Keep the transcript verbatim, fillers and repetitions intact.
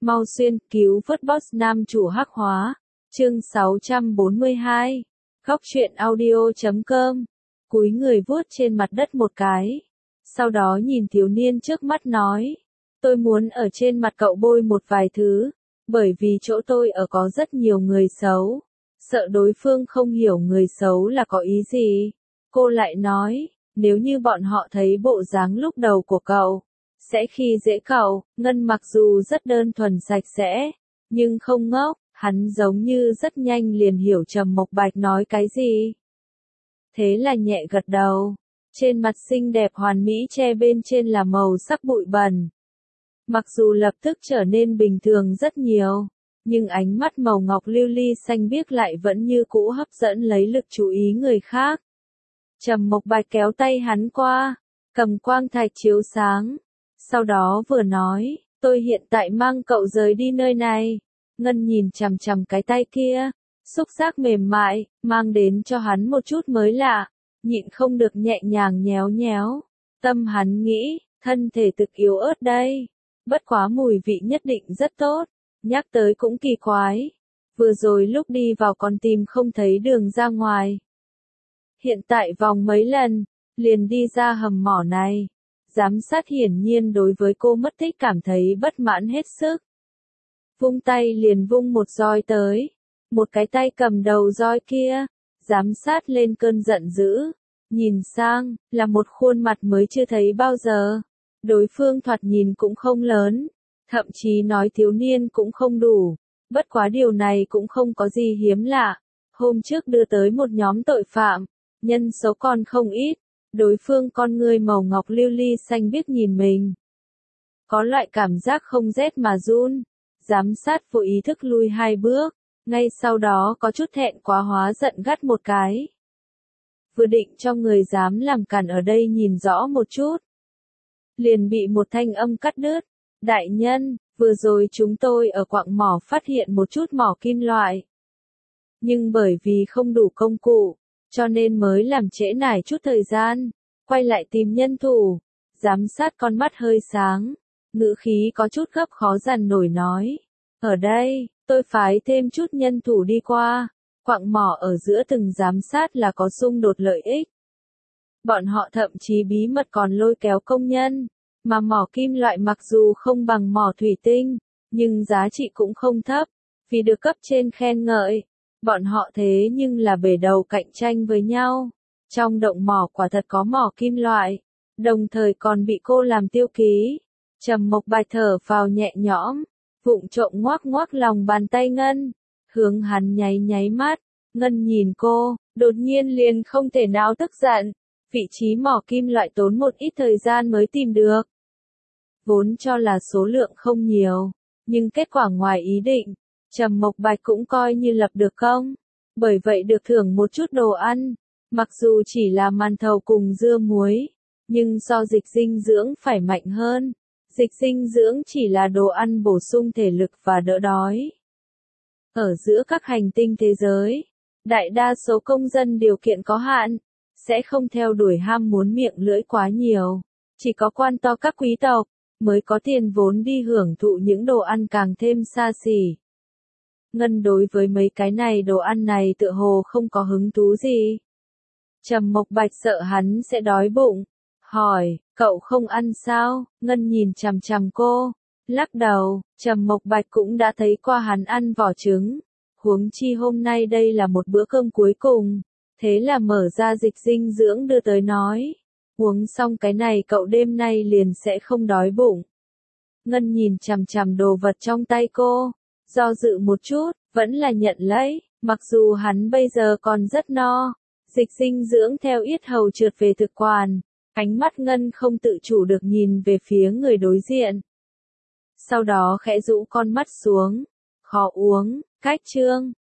Mau xuyên cứu vớt boss nam chủ hắc hóa. Chương sáu trăm bốn mươi hai. Góc truyện audio chấm com. Cúi người vuốt trên mặt đất một cái. Sau đó nhìn thiếu niên trước mắt nói. Tôi muốn ở trên mặt cậu bôi một vài thứ. Bởi vì chỗ tôi ở có rất nhiều người xấu. Sợ đối phương không hiểu người xấu là có ý gì. Cô lại nói, nếu như bọn họ thấy bộ dáng lúc đầu của cậu, sẽ khi dễ cậu. Ngân mặc dù rất đơn thuần sạch sẽ, nhưng không ngốc, hắn giống như rất nhanh liền hiểu Trầm Mộc Bạch nói cái gì. Thế là nhẹ gật đầu, trên mặt xinh đẹp hoàn mỹ che bên trên là màu sắc bụi bẩn. Mặc dù lập tức trở nên bình thường rất nhiều, nhưng ánh mắt màu ngọc lưu ly xanh biếc lại vẫn như cũ hấp dẫn lấy lực chú ý người khác. Trầm Mộc Bạch kéo tay hắn qua, cầm quang thạch chiếu sáng, sau đó vừa nói, tôi hiện tại mang cậu rời đi nơi này. Ngân nhìn chằm chằm cái tay kia, xúc giác mềm mại, mang đến cho hắn một chút mới lạ, nhịn không được nhẹ nhàng nhéo nhéo. Tâm hắn nghĩ, thân thể thực yếu ớt đây, bất quá mùi vị nhất định rất tốt, nhắc tới cũng kỳ quái. Vừa rồi lúc đi vào còn tìm không thấy đường ra ngoài. Hiện tại vòng mấy lần, liền đi ra hầm mỏ này. Giám sát hiển nhiên đối với cô mất tích cảm thấy bất mãn hết sức. Vung tay liền vung một roi tới. Một cái tay cầm đầu roi kia. Giám sát lên cơn giận dữ. Nhìn sang, là một khuôn mặt mới chưa thấy bao giờ. Đối phương thoạt nhìn cũng không lớn. Thậm chí nói thiếu niên cũng không đủ. Bất quá điều này cũng không có gì hiếm lạ. Hôm trước đưa tới một nhóm tội phạm. Nhân số còn không ít. Đối phương con người màu ngọc lưu ly xanh biếc nhìn mình. Có loại cảm giác không rét mà run. Giám sát vô ý thức lui hai bước. Ngay sau đó có chút thẹn quá hóa giận gắt một cái. Vừa định cho người dám làm cản ở đây nhìn rõ một chút. Liền bị một thanh âm cắt đứt. Đại nhân, vừa rồi chúng tôi ở quặng mỏ phát hiện một chút mỏ kim loại. Nhưng bởi vì không đủ công cụ, cho nên mới làm trễ nải chút thời gian, quay lại tìm nhân thủ. Giám sát con mắt hơi sáng, ngữ khí có chút gấp khó dằn nổi nói. Ở đây, tôi phái thêm chút nhân thủ đi qua, quặng mỏ ở giữa từng giám sát là có xung đột lợi ích. Bọn họ thậm chí bí mật còn lôi kéo công nhân, mà mỏ kim loại mặc dù không bằng mỏ thủy tinh, nhưng giá trị cũng không thấp, vì được cấp trên khen ngợi. Bọn họ thế nhưng là bể đầu cạnh tranh với nhau. Trong động mỏ quả thật có mỏ kim loại, đồng thời còn bị cô làm tiêu ký. Trầm Mộc Bạch thở phào nhẹ nhõm, vụng trộm ngoắc ngoắc lòng bàn tay Ngân, hướng hắn nháy nháy mắt. Ngân nhìn cô, đột nhiên liền không thể nào tức giận. Vị trí mỏ kim loại tốn một ít thời gian mới tìm được. Vốn cho là số lượng không nhiều, nhưng kết quả ngoài ý định. Trầm Mộc Bạch cũng coi như lập được công, bởi vậy được thưởng một chút đồ ăn, mặc dù chỉ là màn thầu cùng dưa muối, nhưng so dịch dinh dưỡng phải mạnh hơn. Dịch dinh dưỡng chỉ là đồ ăn bổ sung thể lực và đỡ đói. Ở giữa các hành tinh thế giới, đại đa số công dân điều kiện có hạn, sẽ không theo đuổi ham muốn miệng lưỡi quá nhiều, chỉ có quan to các quý tộc mới có tiền vốn đi hưởng thụ những đồ ăn càng thêm xa xỉ. Ngân đối với mấy cái này đồ ăn này tựa hồ không có hứng thú gì. Trầm Mộc Bạch sợ hắn sẽ đói bụng, hỏi, cậu không ăn sao? Ngân nhìn chằm chằm cô, lắc đầu. Trầm Mộc Bạch cũng đã thấy qua hắn ăn vỏ trứng, huống chi hôm nay đây là một bữa cơm cuối cùng, thế là mở ra dịch dinh dưỡng đưa tới nói, uống xong cái này cậu đêm nay liền sẽ không đói bụng. Ngân nhìn chằm chằm đồ vật trong tay cô, do dự một chút, vẫn là nhận lấy, mặc dù hắn bây giờ còn rất no. Dịch dinh dưỡng theo yết hầu trượt về thực quản, ánh mắt Ngân không tự chủ được nhìn về phía người đối diện. Sau đó khẽ rũ con mắt xuống, khó uống, cách chương.